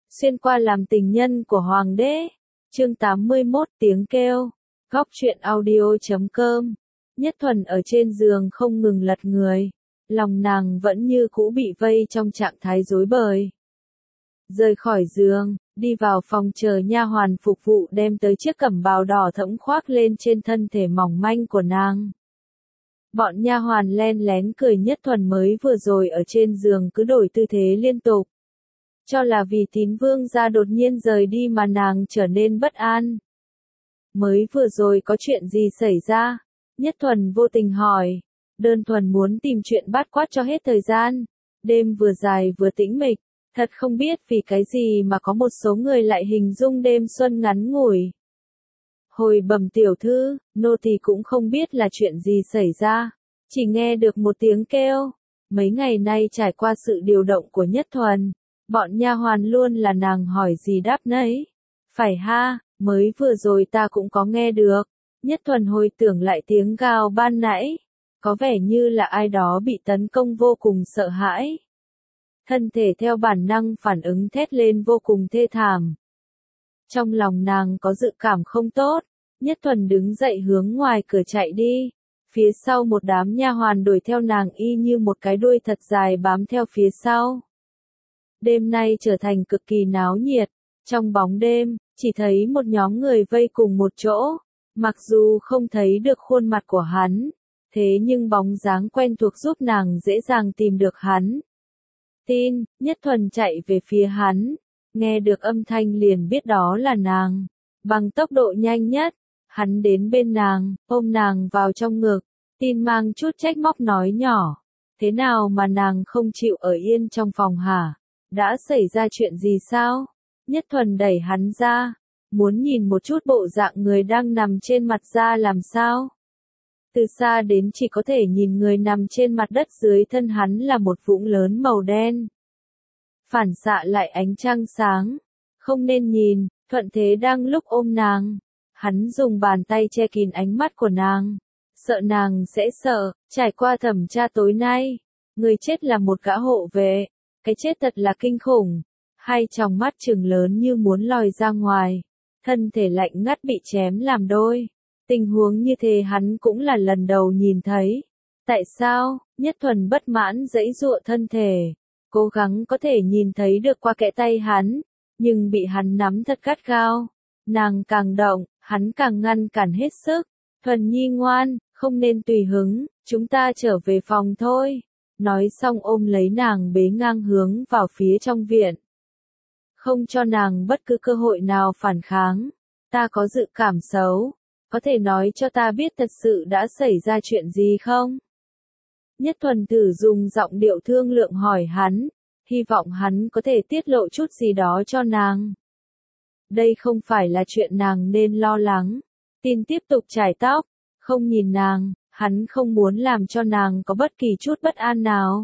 xuyên qua làm tình nhân của hoàng đế. Chương 81 tiếng kêu. Góc truyện audio.com. Nhất Thuần ở trên giường không ngừng lật người. Lòng nàng vẫn như cũ bị vây trong trạng thái rối bời. Rời khỏi giường, đi vào phòng chờ nha hoàn phục vụ đem tới chiếc cẩm bào đỏ thẫm khoác lên trên thân thể mỏng manh của nàng. Bọn nha hoàn len lén cười Nhất Thuần mới vừa rồi ở trên giường cứ đổi tư thế liên tục. Cho là vì Tín Vương gia đột nhiên rời đi mà nàng trở nên bất an. Mới vừa rồi có chuyện gì xảy ra? Nhất Thuần vô tình hỏi. Đơn thuần muốn tìm chuyện bát quát cho hết thời gian. Đêm vừa dài vừa tĩnh mịch. Thật không biết vì cái gì mà có một số người lại hình dung đêm xuân ngắn ngủi. Hồi bẩm tiểu thư, nô tỳ cũng không biết là chuyện gì xảy ra. Chỉ nghe được một tiếng kêu. Mấy ngày nay trải qua sự điều động của Nhất Thuần. Bọn nha hoàn luôn là nàng hỏi gì đáp nấy. Phải ha, mới vừa rồi ta cũng có nghe được. Nhất Thuần hồi tưởng lại tiếng gào ban nãy. Có vẻ như là ai đó bị tấn công vô cùng sợ hãi. Thân thể theo bản năng phản ứng thét lên vô cùng thê thảm. Trong lòng nàng có dự cảm không tốt. Nhất Thuần đứng dậy hướng ngoài cửa chạy đi. Phía sau một đám nha hoàn đuổi theo nàng y như một cái đuôi thật dài bám theo phía sau. Đêm nay trở thành cực kỳ náo nhiệt. Trong bóng đêm, chỉ thấy một nhóm người vây cùng một chỗ. Mặc dù không thấy được khuôn mặt của hắn, thế nhưng bóng dáng quen thuộc giúp nàng dễ dàng tìm được hắn. Tin, Nhất Thuần chạy về phía hắn. Nghe được âm thanh liền biết đó là nàng. Bằng tốc độ nhanh nhất, hắn đến bên nàng, ôm nàng vào trong ngực. Tin mang chút trách móc nói nhỏ. Thế nào mà nàng không chịu ở yên trong phòng hả? Đã xảy ra chuyện gì sao? Nhất Thuần đẩy hắn ra. Muốn nhìn một chút bộ dạng người đang nằm trên mặt ra làm sao? Từ xa đến chỉ có thể nhìn người nằm trên mặt đất dưới thân hắn là một vũng lớn màu đen. Phản xạ lại ánh trăng sáng. Không nên nhìn, thuận thế đang lúc ôm nàng. Hắn dùng bàn tay che kín ánh mắt của nàng. Sợ nàng sẽ sợ, trải qua thẩm tra tối nay. Người chết là một gã hộ vệ. Cái chết thật là kinh khủng. Hai tròng mắt trừng lớn như muốn lòi ra ngoài. Thân thể lạnh ngắt bị chém làm đôi. Tình huống như thế hắn cũng là lần đầu nhìn thấy. Tại sao? Nhất Thuần bất mãn giãy giụa thân thể. Cố gắng có thể nhìn thấy được qua kẽ tay hắn. Nhưng bị hắn nắm thật gắt gao. Nàng càng động, hắn càng ngăn cản hết sức. Thuần nhi ngoan, không nên tùy hứng, chúng ta trở về phòng thôi. Nói xong ôm lấy nàng bế ngang hướng vào phía trong viện. Không cho nàng bất cứ cơ hội nào phản kháng. Ta có dự cảm xấu. Có thể nói cho ta biết thật sự đã xảy ra chuyện gì không? Nhất Thuần thử dùng giọng điệu thương lượng hỏi hắn. Hy vọng hắn có thể tiết lộ chút gì đó cho nàng. Đây không phải là chuyện nàng nên lo lắng. Tin tiếp tục chải tóc. Không nhìn nàng. Hắn không muốn làm cho nàng có bất kỳ chút bất an nào.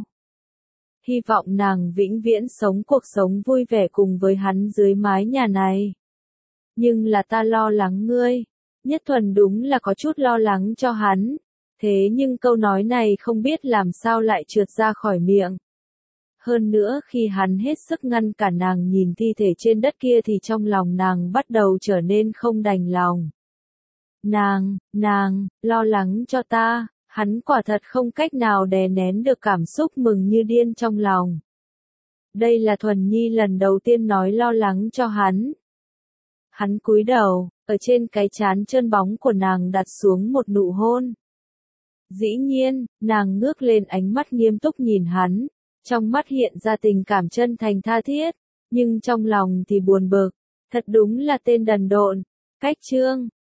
Hy vọng nàng vĩnh viễn sống cuộc sống vui vẻ cùng với hắn dưới mái nhà này. Nhưng là ta lo lắng ngươi. Nhất Thuần đúng là có chút lo lắng cho hắn. Thế nhưng câu nói này không biết làm sao lại trượt ra khỏi miệng. Hơn nữa khi hắn hết sức ngăn cản nàng nhìn thi thể trên đất kia thì trong lòng nàng bắt đầu trở nên không đành lòng. Nàng, lo lắng cho ta. Hắn quả thật không cách nào đè nén được cảm xúc mừng như điên trong lòng. Đây là Thuần Nhi lần đầu tiên nói lo lắng cho hắn. Hắn cúi đầu, ở trên cái trán trơn bóng của nàng đặt xuống một nụ hôn. Dĩ nhiên, nàng ngước lên ánh mắt nghiêm túc nhìn hắn. Trong mắt hiện ra tình cảm chân thành tha thiết. Nhưng trong lòng thì buồn bực. Thật đúng là tên đần độn. Cách chương.